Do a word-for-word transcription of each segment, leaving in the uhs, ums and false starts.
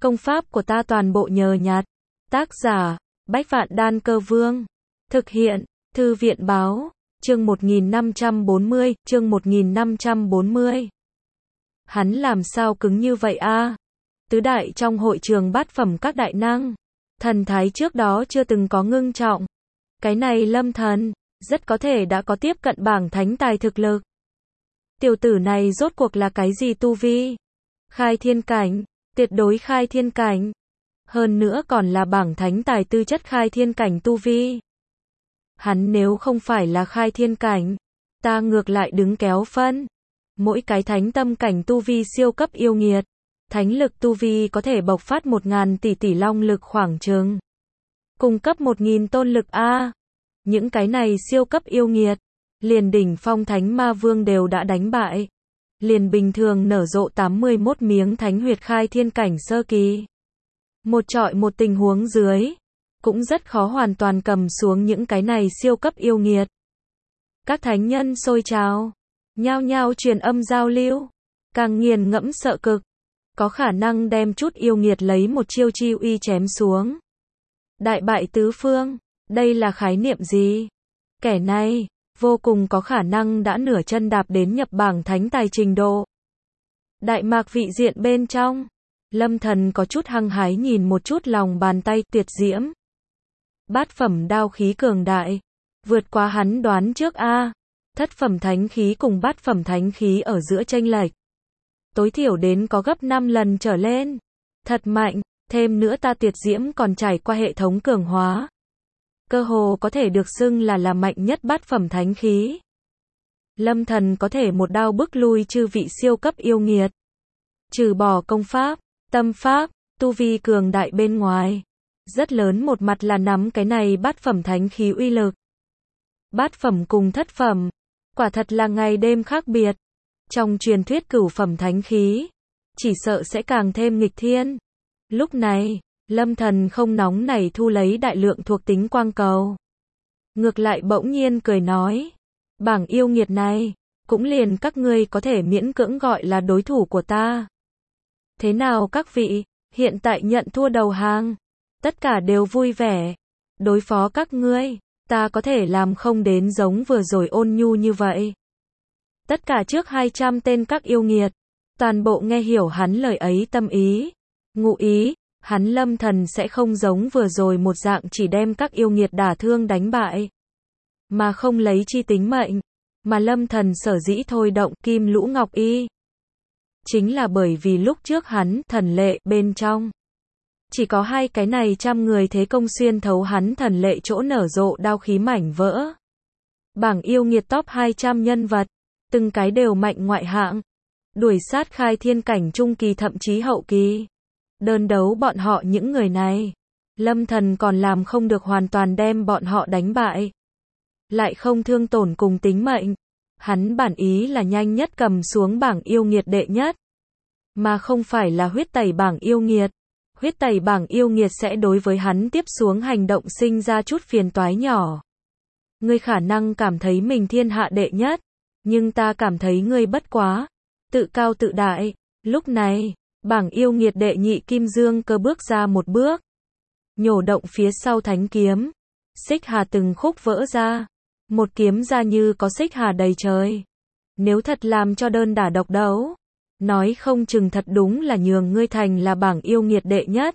Công pháp của ta toàn bộ nhờ nhặt. Tác giả, Bách Vạn Đan Cơ Vương. Thực hiện, Thư viện báo, chương một nghìn năm trăm bốn mươi, chương một nghìn năm trăm bốn mươi. Hắn làm sao cứng như vậy a? Tứ đại trong hội trường bát phẩm các đại năng, thần thái trước đó chưa từng có ngưng trọng. Cái này Lâm Thần, rất có thể đã có tiếp cận bảng thánh tài thực lực. Tiểu tử này rốt cuộc là cái gì tu vi? Khai thiên cảnh, tuyệt đối khai thiên cảnh. Hơn nữa còn là bảng thánh tài tư chất khai thiên cảnh tu vi. Hắn nếu không phải là khai thiên cảnh, ta ngược lại đứng kéo phân. Mỗi cái thánh tâm cảnh tu vi siêu cấp yêu nghiệt, thánh lực tu vi có thể bộc phát một ngàn tỷ tỷ long lực khoảng chừng. Cung cấp một nghìn tôn lực a. Những cái này siêu cấp yêu nghiệt, liền đỉnh phong thánh ma vương đều đã đánh bại. Liền bình thường nở rộ tám mươi mốt miếng thánh huyệt khai thiên cảnh sơ kỳ. Một trọi một tình huống dưới, cũng rất khó hoàn toàn cầm xuống những cái này siêu cấp yêu nghiệt. Các thánh nhân sôi trào, nhao nhao truyền âm giao lưu, càng nghiền ngẫm sợ cực, có khả năng đem chút yêu nghiệt lấy một chiêu chi uy chém xuống. Đại bại tứ phương, đây là khái niệm gì? Kẻ này, vô cùng có khả năng đã nửa chân đạp đến nhập bảng thánh tài trình độ. Đại mạc vị diện bên trong, Lâm Thần có chút hăng hái nhìn một chút lòng bàn tay tuyệt diễm. Bát phẩm đao khí cường đại, vượt quá hắn đoán trước a. Thất phẩm thánh khí cùng bát phẩm thánh khí ở giữa chênh lệch, tối thiểu đến có gấp năm lần trở lên. Thật mạnh, thêm nữa ta tuyệt diễm còn trải qua hệ thống cường hóa. Cơ hồ có thể được xưng là là mạnh nhất bát phẩm thánh khí. Lâm Thần có thể một đao bức lui chư vị siêu cấp yêu nghiệt. Trừ bỏ công pháp, tâm pháp, tu vi cường đại bên ngoài, rất lớn một mặt là nắm cái này bát phẩm thánh khí uy lực. Bát phẩm cùng thất phẩm, quả thật là ngày đêm khác biệt. Trong truyền thuyết cửu phẩm thánh khí, chỉ sợ sẽ càng thêm nghịch thiên. Lúc này, Lâm Thần không nóng nảy thu lấy đại lượng thuộc tính quang cầu. Ngược lại bỗng nhiên cười nói, bảng yêu nghiệt này, cũng liền các ngươi có thể miễn cưỡng gọi là đối thủ của ta. Thế nào các vị, hiện tại nhận thua đầu hàng, tất cả đều vui vẻ. Đối phó các ngươi, ta có thể làm không đến giống vừa rồi ôn nhu như vậy. Tất cả trước hai trăm tên các yêu nghiệt, toàn bộ nghe hiểu hắn lời ấy tâm ý, ngụ ý, hắn Lâm Thần sẽ không giống vừa rồi một dạng chỉ đem các yêu nghiệt đả thương đánh bại, mà không lấy chi tính mệnh, mà Lâm Thần sở dĩ thôi động Kim Lũ Ngọc Y. Chính là bởi vì lúc trước hắn, thần lệ, bên trong. Chỉ có hai cái này trăm người thế công xuyên thấu hắn thần lệ chỗ nở rộ đao khí mảnh vỡ. Bảng yêu nghiệt top hai trăm nhân vật, từng cái đều mạnh ngoại hạng. Đuổi sát khai thiên cảnh trung kỳ thậm chí hậu kỳ. Đơn đấu bọn họ những người này, Lâm Thần còn làm không được hoàn toàn đem bọn họ đánh bại. Lại không thương tổn cùng tính mệnh. Hắn bản ý là nhanh nhất cầm xuống bảng yêu nghiệt đệ nhất. Mà không phải là huyết tẩy bảng yêu nghiệt. Huyết tẩy bảng yêu nghiệt sẽ đối với hắn tiếp xuống hành động sinh ra chút phiền toái nhỏ. Ngươi khả năng cảm thấy mình thiên hạ đệ nhất, nhưng ta cảm thấy ngươi bất quá tự cao tự đại. Lúc này, bảng yêu nghiệt đệ nhị Kim Dương Cơ bước ra một bước, nhổ động phía sau thánh kiếm, xích hà từng khúc vỡ ra, một kiếm ra như có xích hà đầy trời. Nếu thật làm cho đơn đả độc đấu, nói không chừng thật đúng là nhường ngươi thành là bảng yêu nghiệt đệ nhất.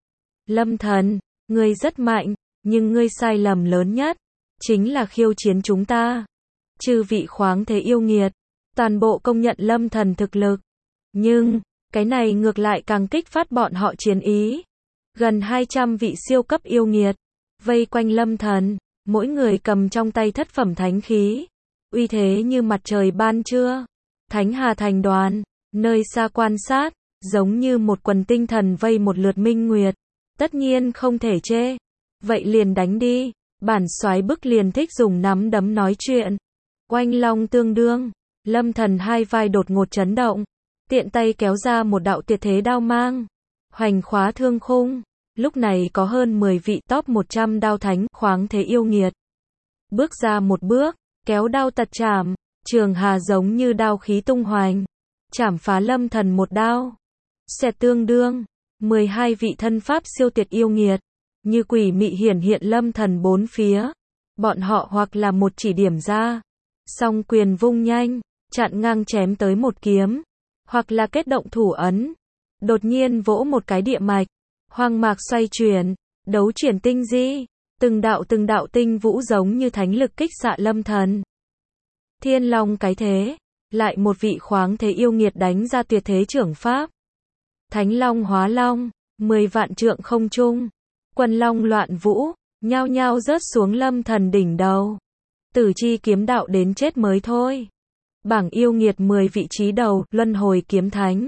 Lâm Thần, ngươi rất mạnh, nhưng ngươi sai lầm lớn nhất chính là khiêu chiến chúng ta. Chư vị khoáng thế yêu nghiệt, toàn bộ công nhận Lâm Thần thực lực, nhưng cái này ngược lại càng kích phát bọn họ chiến ý. Gần hai trăm vị siêu cấp yêu nghiệt vây quanh Lâm Thần, mỗi người cầm trong tay thất phẩm thánh khí, uy thế như mặt trời ban trưa. Thánh Hà thành đoàn, nơi xa quan sát, giống như một quần tinh thần vây một lượt minh nguyệt. Tất nhiên không thể chê. Vậy liền đánh đi. Bản soái bức liền thích dùng nắm đấm nói chuyện. Oanh long tương đương, Lâm Thần hai vai đột ngột chấn động, tiện tay kéo ra một đạo tuyệt thế đao mang, hoành khóa thương khung. Lúc này có hơn mười vị top một trăm đao thánh khoáng thế yêu nghiệt. Bước ra một bước, kéo đao tật chạm, trường hà giống như đao khí tung hoành, chảm phá Lâm Thần một đao. Xẹt tương đương, mười hai vị thân pháp siêu tuyệt yêu nghiệt, như quỷ mị hiển hiện lâm thần bốn phía. Bọn họ hoặc là một chỉ điểm ra, song quyền vung nhanh, chặn ngang chém tới một kiếm, hoặc là kết động thủ ấn, đột nhiên vỗ một cái địa mạch, hoang mạc xoay chuyển, đấu chuyển tinh di, từng đạo từng đạo tinh vũ giống như thánh lực kích xạ lâm thần. Thiên Long cái thế, lại một vị khoáng thế yêu nghiệt đánh ra tuyệt thế trưởng pháp. Thánh Long hóa Long, mười vạn trượng không trung, quần long loạn vũ, nhao nhao rớt xuống lâm thần đỉnh đầu. Tử chi kiếm đạo đến chết mới thôi. Bảng yêu nghiệt mười vị trí đầu, luân hồi kiếm thánh.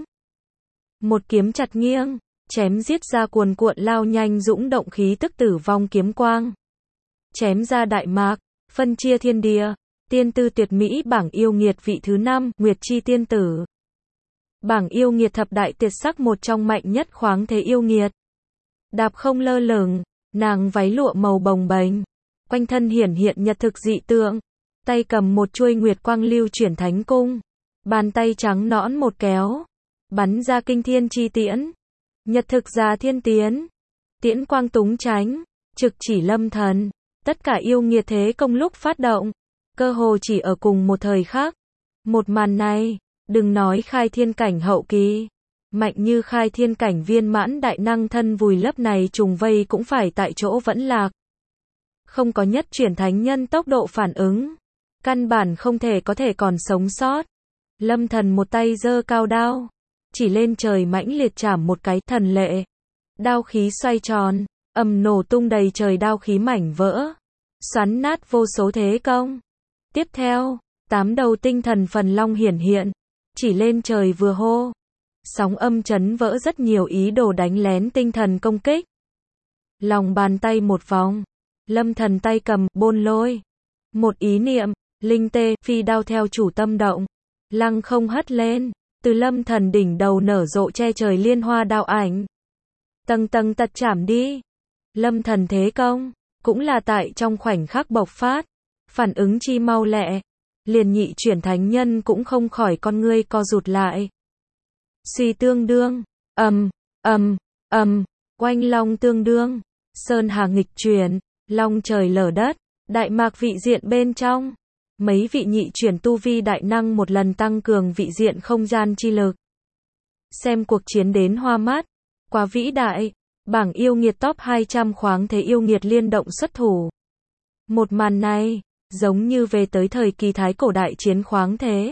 Một kiếm chặt nghiêng, chém giết ra cuồn cuộn lao nhanh dũng động khí tức tử vong kiếm quang. Chém ra đại mạc, phân chia thiên địa. Tiên tư tuyệt mỹ bảng yêu nghiệt vị thứ năm, Nguyệt Chi tiên tử. Bảng yêu nghiệt thập đại tuyệt sắc một trong mạnh nhất khoáng thế yêu nghiệt. Đạp không lơ lửng, nàng váy lụa màu bồng bềnh, quanh thân hiển hiện nhật thực dị tượng, tay cầm một chuôi nguyệt quang lưu chuyển thánh cung, bàn tay trắng nõn một kéo, bắn ra kinh thiên chi tiễn, nhật thực già thiên tiến, tiễn quang túng tránh, trực chỉ lâm thần, tất cả yêu nghiệt thế công lúc phát động, cơ hồ chỉ ở cùng một thời khắc. Một màn này, đừng nói khai thiên cảnh hậu kỳ, mạnh như khai thiên cảnh viên mãn đại năng thân vùi lấp này trùng vây cũng phải tại chỗ vẫn lạc. Không có nhất chuyển thánh nhân tốc độ phản ứng, căn bản không thể có thể còn sống sót. Lâm thần một tay giơ cao đao, chỉ lên trời mãnh liệt chảm một cái thần lệ. Đao khí xoay tròn, ầm nổ tung đầy trời đao khí mảnh vỡ, xoắn nát vô số thế công. Tiếp theo, tám đầu tinh thần phần long hiển hiện, chỉ lên trời vừa hô. Sóng âm chấn vỡ rất nhiều ý đồ đánh lén tinh thần công kích. Lòng bàn tay một vòng, lâm thần tay cầm, bôn lôi. Một ý niệm, linh tê, phi đao theo chủ tâm động. Lăng không hất lên, từ lâm thần đỉnh đầu nở rộ che trời liên hoa đao ảnh. Tầng tầng tật chảm đi. Lâm thần thế công, cũng là tại trong khoảnh khắc bộc phát. Phản ứng chi mau lẹ, liền nhị chuyển thánh nhân cũng không khỏi con ngươi co rụt lại. Suy tương đương, ầm, ầm, ầm, oanh long tương đương, sơn hà nghịch chuyển, long trời lở đất, đại mạc vị diện bên trong. Mấy vị nhị chuyển tu vi đại năng một lần tăng cường vị diện không gian chi lực. Xem cuộc chiến đến hoa mắt, quá vĩ đại, bảng yêu nghiệt top hai trăm khoáng thế yêu nghiệt liên động xuất thủ. Một màn này, giống như về tới thời kỳ thái cổ đại chiến khoáng thế.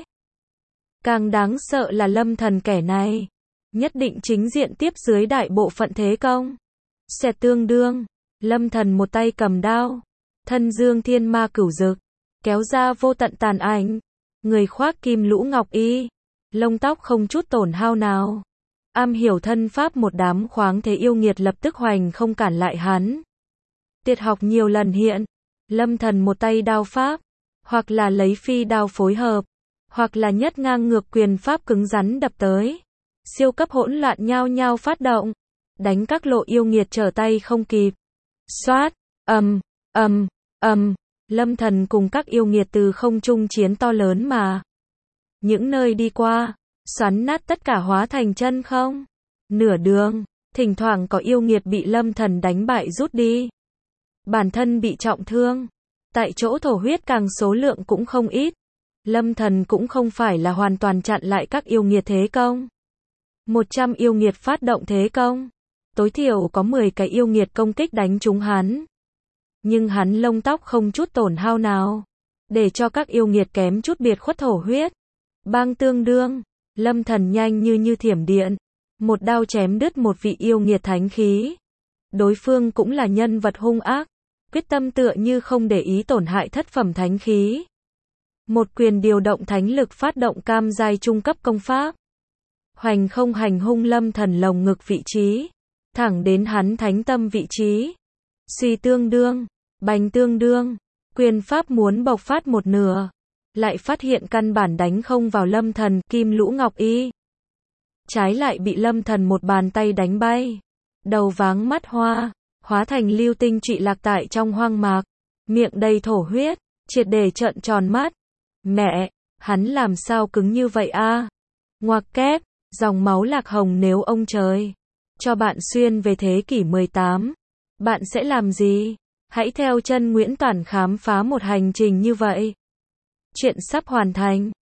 Càng đáng sợ là lâm thần kẻ này, nhất định chính diện tiếp dưới đại bộ phận thế công. Xẹt tương đương, lâm thần một tay cầm đao, thân dương thiên ma cửu dực, kéo ra vô tận tàn ảnh, người khoác kim lũ ngọc y, lông tóc không chút tổn hao nào. Am hiểu thân pháp một đám khoáng thế yêu nghiệt lập tức hoành không cản lại hắn. Tiệt học nhiều lần hiện, lâm thần một tay đao pháp, hoặc là lấy phi đao phối hợp, hoặc là nhất ngang ngược quyền pháp cứng rắn đập tới. Siêu cấp hỗn loạn nhao nhao phát động, đánh các lộ yêu nghiệt trở tay không kịp. Xoát, ầm, ầm, ầm, lâm thần cùng các yêu nghiệt từ không trung chiến to lớn mà. Những nơi đi qua, xoắn nát tất cả hóa thành chân không. Nửa đường, thỉnh thoảng có yêu nghiệt bị lâm thần đánh bại rút đi. Bản thân bị trọng thương, tại chỗ thổ huyết càng số lượng cũng không ít. Lâm thần cũng không phải là hoàn toàn chặn lại các yêu nghiệt thế công. một trăm yêu nghiệt phát động thế công, tối thiểu có mười cái yêu nghiệt công kích đánh trúng hắn. Nhưng hắn lông tóc không chút tổn hao nào, để cho các yêu nghiệt kém chút biệt khuất thổ huyết. Bang tương đương, lâm thần nhanh như như thiểm điện, một đao chém đứt một vị yêu nghiệt thánh khí. Đối phương cũng là nhân vật hung ác, quyết tâm tựa như không để ý tổn hại thất phẩm thánh khí. Một quyền điều động thánh lực phát động cam giai trung cấp công pháp. Hoành không hành hung lâm thần lồng ngực vị trí, thẳng đến hắn thánh tâm vị trí. Suy tương đương, bành tương đương, quyền pháp muốn bộc phát một nửa, lại phát hiện căn bản đánh không vào lâm thần kim lũ ngọc y. Trái lại bị lâm thần một bàn tay đánh bay, đầu váng mắt hoa, hóa thành lưu tinh trụy lạc tại trong hoang mạc, miệng đầy thổ huyết, triệt để trợn tròn mắt. Mẹ, hắn làm sao cứng như vậy a? Ngoặc kép, dòng máu lạc hồng nếu ông trời. cho bạn xuyên về thế kỷ mười tám. Bạn sẽ làm gì? Hãy theo chân Nguyễn Toản khám phá một hành trình như vậy. Chuyện sắp hoàn thành.